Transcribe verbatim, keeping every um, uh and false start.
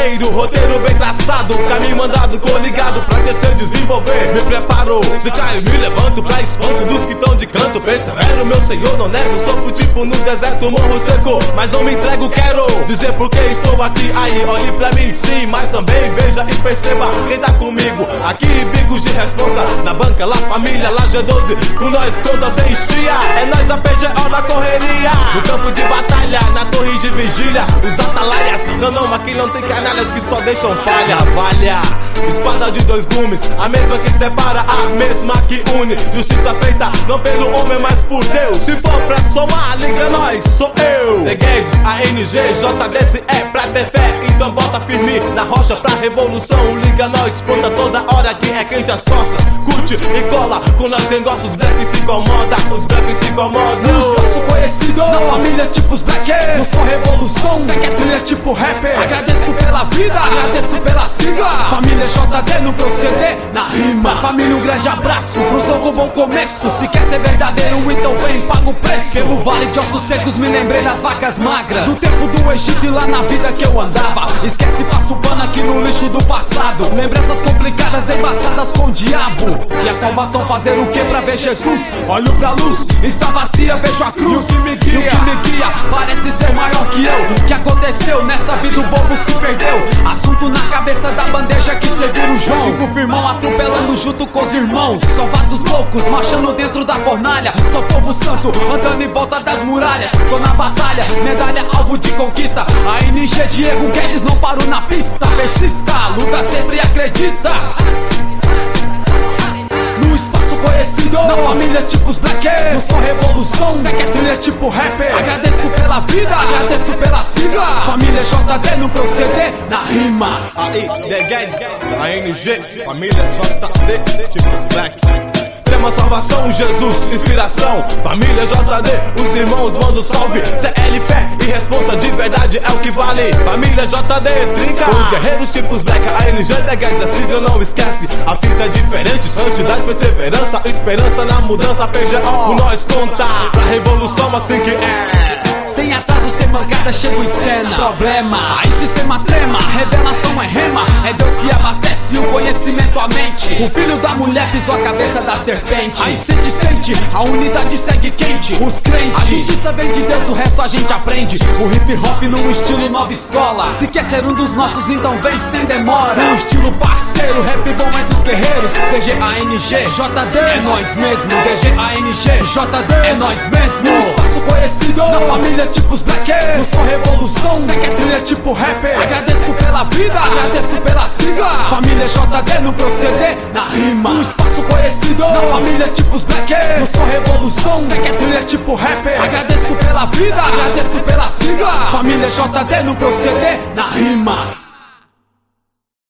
dinheiro, roteiro bem traçado, caminho mandado, coligado pra crescer, desenvolver. Me preparo, se caio me levanto pra espanto dos que tão de canto. Persevero, meu senhor, não nego, sofro tipo no deserto, morro seco, mas não me entrego, quero dizer porque estou aqui. Aí, olhe pra mim sim, mas também veja e perceba quem tá comigo. Aqui, bicos de responsa, na banca, lá família, lá G doze, com nós conta sem estia. É nós a P G O na correria, no campo de batalha, na torre de vigília, os atalaias. Não, não, aqui não tem canalhas que só deixam falha. Valha, espada de dois gumes, a mesma que separa, a mesma que une. Justiça feita, não pelo homem, mas por Deus. Se for pra somar, liga nós, sou eu. The Guedes, A N G, J D C é pra ter fé, então bota firme na rocha pra revolução. Liga nós, ponta toda hora que é quente as costas. Curte e cola, com nós sem gosta, os black se incomoda, os black se incomodam. No espaço conhecido, na família tipo os black, não sou revolução, sei que é trilha tipo rapper. Agradeço pela vida, agradeço pela sigla. Família J D no proceder, na rima. Família, um grande abraço, pros loucos bom começo. Se quer ser verdadeiro, então vem, paga o preço. Pelo vale de ossos secos me lembrei das vacas magras, do tempo do Egito e lá na vida que eu andava. Esquece, passo pano aqui no lixo do passado. Lembranças complicadas, embaçadas com o diabo. E a salvação fazer o que pra ver Jesus? Olho pra luz, está vazia, vejo a cruz. E o que me guia, o que me guia parece ser maior que eu. O que aconteceu nessa vida, o bobo se perdeu. Assunto na cabeça da bandeja que serviram o João. Cinco firmão atropelando junto com os irmãos. Só vatos loucos marchando dentro da fornalha. Só povo santo andando em volta das muralhas. Tô na batalha, medalha alvo de conquista. A N G Diego Guedes não parou na pista. Persista, luta sempre, acredita. No espaço conhecido, na família tipo os black, não sou revolução, sei que é trilha tipo rapper. Agradeço pela vida, agradeço pela sigla. Família J D no proceder, na rima. Aí, The Guedes, A N G, família J D, tipo os black. Tema salvação, Jesus, inspiração. Família J D, os irmãos mandam salve. C L, fé e responsa de verdade é o que vale. Família J D, trinca com os guerreiros tipos black. A N G, The Guedes, a sigla não esquece. A fita é diferente, santidade, perseverança, esperança na mudança. P G O, com nós conta pra revolução assim que é. Sem atraso, sem mancada, chego em cena. Problema, aí sistema trema, revelação é rema. É Deus que abastece o conhecimento à mente. O filho da mulher pisou a cabeça da serpente. Aí sente, sente, a unidade segue quente. Os crentes, a justiça vem de Deus, o resto a gente aprende. O hip hop num estilo nova escola. Se quer ser um dos nossos, então vem sem demora. Um estilo parceiro, rap bom é dos guerreiros. D G A N G, J D é nós mesmo. D G A N G, J D é nós mesmo. No espaço conhecido, na família tipo os black, não sou revolução, sei que é trilha tipo rapper. Agradeço pela vida, agradeço pela sigla. Família J D no proceder, na rima. Um espaço conhecido, na família tipo os black, não sou revolução, sei que é trilha tipo rapper. Agradeço pela vida, agradeço pela sigla. Família J D no proceder, na rima.